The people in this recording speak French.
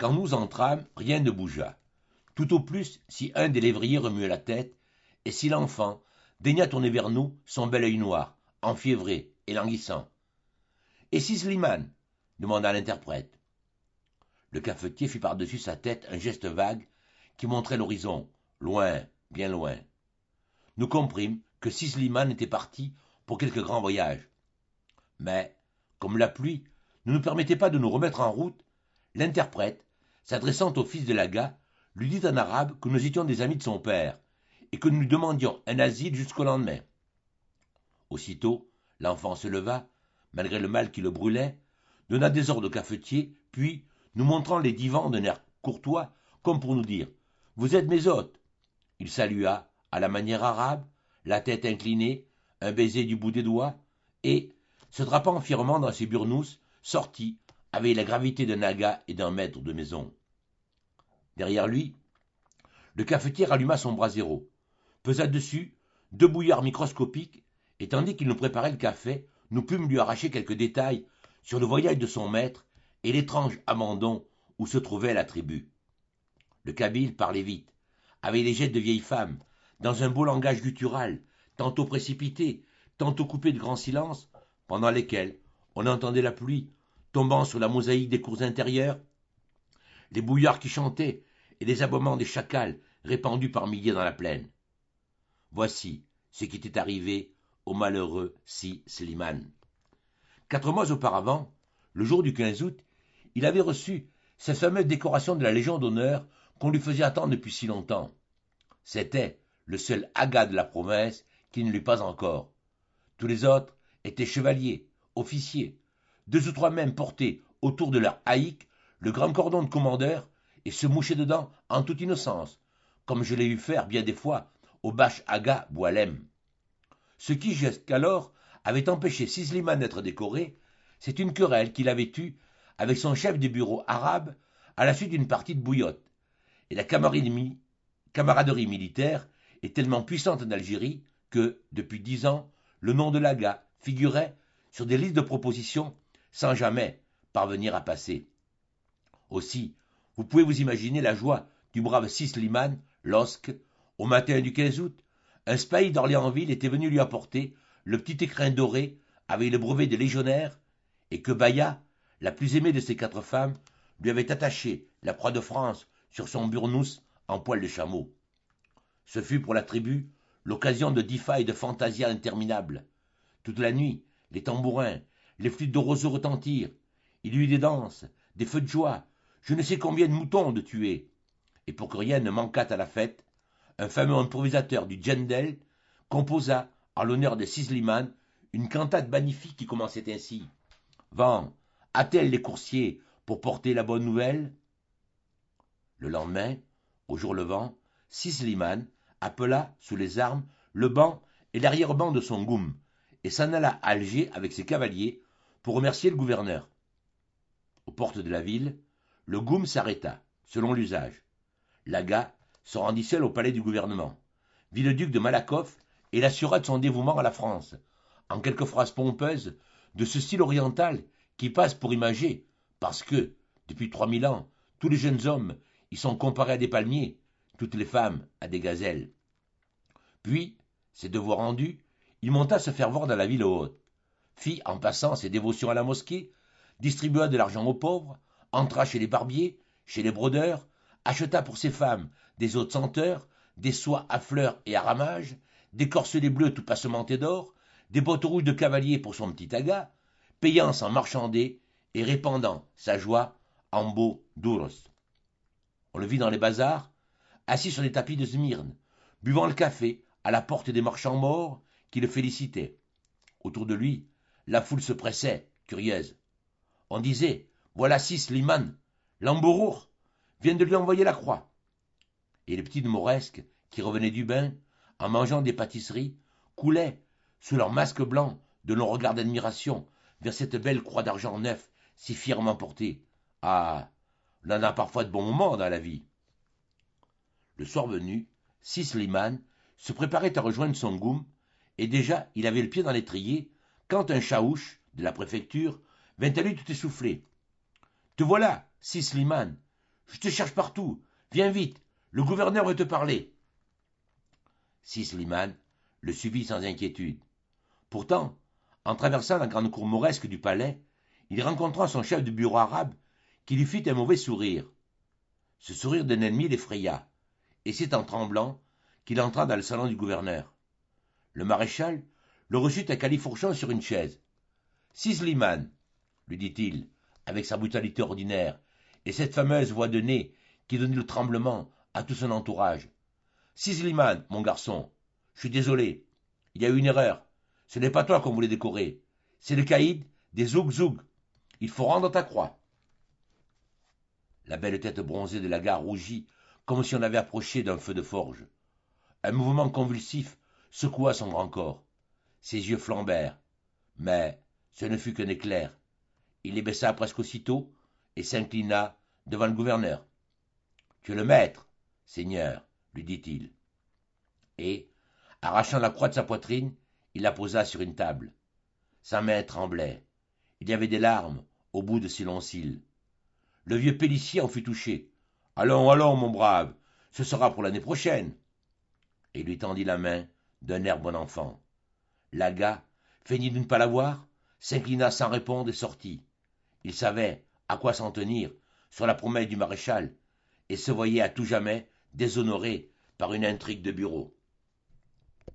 Quand nous entrâmes, rien ne bougea. Tout au plus, si un des lévriers remuait la tête, et si l'enfant daigna tourner vers nous son bel œil noir, enfiévré et languissant. « Et si Slimane ?» demanda l'interprète. Le cafetier fit par-dessus sa tête un geste vague qui montrait l'horizon, loin, bien loin. Nous comprîmes que Slimane était parti pour quelque grand voyage. Mais, comme la pluie ne nous permettait pas de nous remettre en route, l'interprète, s'adressant au fils de l'Aga, lui dit en arabe que nous étions des amis de son père, et que nous lui demandions un asile jusqu'au lendemain. Aussitôt, l'enfant se leva, malgré le mal qui le brûlait, donna des ordres au cafetier, puis, nous montrant les divans d'un air courtois, comme pour nous dire « Vous êtes mes hôtes !» Il salua, à la manière arabe, la tête inclinée, un baiser du bout des doigts, et, se drapant fièrement dans ses burnous, sortit, avec la gravité d'un aga et d'un maître de maison. Derrière lui, le cafetier ralluma son brasero, pesa dessus 2 bouillards microscopiques, et tandis qu'il nous préparait le café, nous pûmes lui arracher quelques détails sur le voyage de son maître et l'étrange abandon où se trouvait la tribu. Le Kabyle parlait vite, avec les jets de vieille femme, dans un beau langage guttural, tantôt précipité, tantôt coupé de grands silences, pendant lesquels on entendait la pluie tombant sur la mosaïque des cours intérieures, les bouillards qui chantaient et les aboiements des chacals répandus par milliers dans la plaine. Voici ce qui était arrivé au malheureux Si Slimane. 4 mois auparavant, le jour du 15 août, il avait reçu cette fameuse décoration de la Légion d'honneur qu'on lui faisait attendre depuis si longtemps. C'était le seul aga de la province qui ne l'eut pas encore. Tous les autres étaient chevaliers, officiers, 2 ou 3 même portaient autour de leur haïque le grand cordon de commandeur et se mouchaient dedans en toute innocence, comme je l'ai vu faire bien des fois au Bach Aga Boualem. Ce qui, jusqu'alors, avait empêché Slimane d'être décoré, c'est une querelle qu'il avait eue avec son chef de bureau arabe à la suite d'une partie de bouillotte, et la camaraderie militaire est tellement puissante en Algérie que, depuis 10 ans, le nom de l'Aga figurait sur des listes de propositions sans jamais parvenir à passer. Aussi, vous pouvez vous imaginer la joie du brave Slimane lorsque, au matin du 15 août, un spahi d'Orléansville était venu lui apporter le petit écrin doré avec le brevet de légionnaire et que Baya, la plus aimée de ses 4 femmes, lui avait attaché la croix de France sur son burnous en poil de chameau. Ce fut pour la tribu l'occasion de 10 failles de fantasia interminables. Toute la nuit, les tambourins, les flûtes de roseaux retentirent. Il y eut des danses, des feux de joie, je ne sais combien de moutons de tués. Et pour que rien ne manquât à la fête, un fameux improvisateur du Djendel composa, en l'honneur de Slimane, une cantate magnifique qui commençait ainsi. Vent, attelle les coursiers pour porter la bonne nouvelle. Le lendemain, au jour levant, Slimane appela, sous les armes, le ban et l'arrière-ban de son goum, et s'en alla à Alger avec ses cavaliers pour remercier le gouverneur. Aux portes de la ville, le goum s'arrêta, selon l'usage. L'Aga se rendit seul au palais du gouvernement, vit le duc de Malakoff et l'assura de son dévouement à la France, en quelques phrases pompeuses de ce style oriental qui passe pour imagé, parce que, depuis 3000 ans, tous les jeunes hommes y sont comparés à des palmiers, toutes les femmes à des gazelles. Puis, ses devoirs rendus, il monta se faire voir dans la ville haute, fit en passant ses dévotions à la mosquée, distribua de l'argent aux pauvres, entra chez les barbiers, chez les brodeurs, acheta pour ses femmes des eaux de senteur, des soies à fleurs et à ramages, des corselets bleus tout passementés d'or, des bottes rouges de cavalier pour son petit aga, payant sans marchander et répandant sa joie en beaux douros. On le vit dans les bazars, assis sur des tapis de Smyrne, buvant le café à la porte des marchands morts qui le félicitaient. Autour de lui, la foule se pressait, curieuse. On disait, voilà Slimane, l'Amborour vient de lui envoyer la croix. Et les petits de Mauresque, qui revenaient du bain, en mangeant des pâtisseries, coulaient, sous leur masque blanc, de longs regards d'admiration vers cette belle croix d'argent neuf si fièrement portée. Ah, on en a parfois de bons moments dans la vie. Le soir venu, Slimane se préparait à rejoindre son goum, et déjà il avait le pied dans l'étrier, quand un chaouche de la préfecture vint à lui tout essoufflé. « Te voilà, Slimane, Je te cherche partout. Viens vite, le gouverneur veut te parler. Slimane le suivit sans inquiétude. Pourtant, en traversant la grande cour mauresque du palais, il rencontra son chef de bureau arabe qui lui fit un mauvais sourire. Ce sourire d'un ennemi l'effraya, et c'est en tremblant qu'il entra dans le salon du gouverneur. Le maréchal le reçut à califourchon sur une chaise. « Slimane, lui dit-il, avec sa brutalité ordinaire, et cette fameuse voix de nez qui donnait le tremblement à tout son entourage. « Slimane, mon garçon, je suis désolé, il y a eu une erreur. Ce n'est pas toi qu'on voulait décorer, c'est le caïd des Zoug-Zoug. Il faut rendre ta croix. » La belle tête bronzée de la gare rougit comme si on l'avait approché d'un feu de forge. Un mouvement convulsif secoua son grand corps. Ses yeux flambèrent, mais ce ne fut qu'un éclair. Il les baissa presque aussitôt et s'inclina devant le gouverneur. « Tu es le maître, seigneur, lui dit-il. Et, arrachant la croix de sa poitrine, il la posa sur une table. Sa main tremblait. Il y avait des larmes au bout de ses longs cils. Le vieux pélicier en fut touché. « Allons, allons, mon brave, ce sera pour l'année prochaine. » Et il lui tendit la main d'un air bon enfant. L'aga feignit de ne pas la voir, s'inclina sans répondre et sortit. Il savait à quoi s'en tenir sur la promesse du maréchal et se voyait à tout jamais déshonoré par une intrigue de bureau.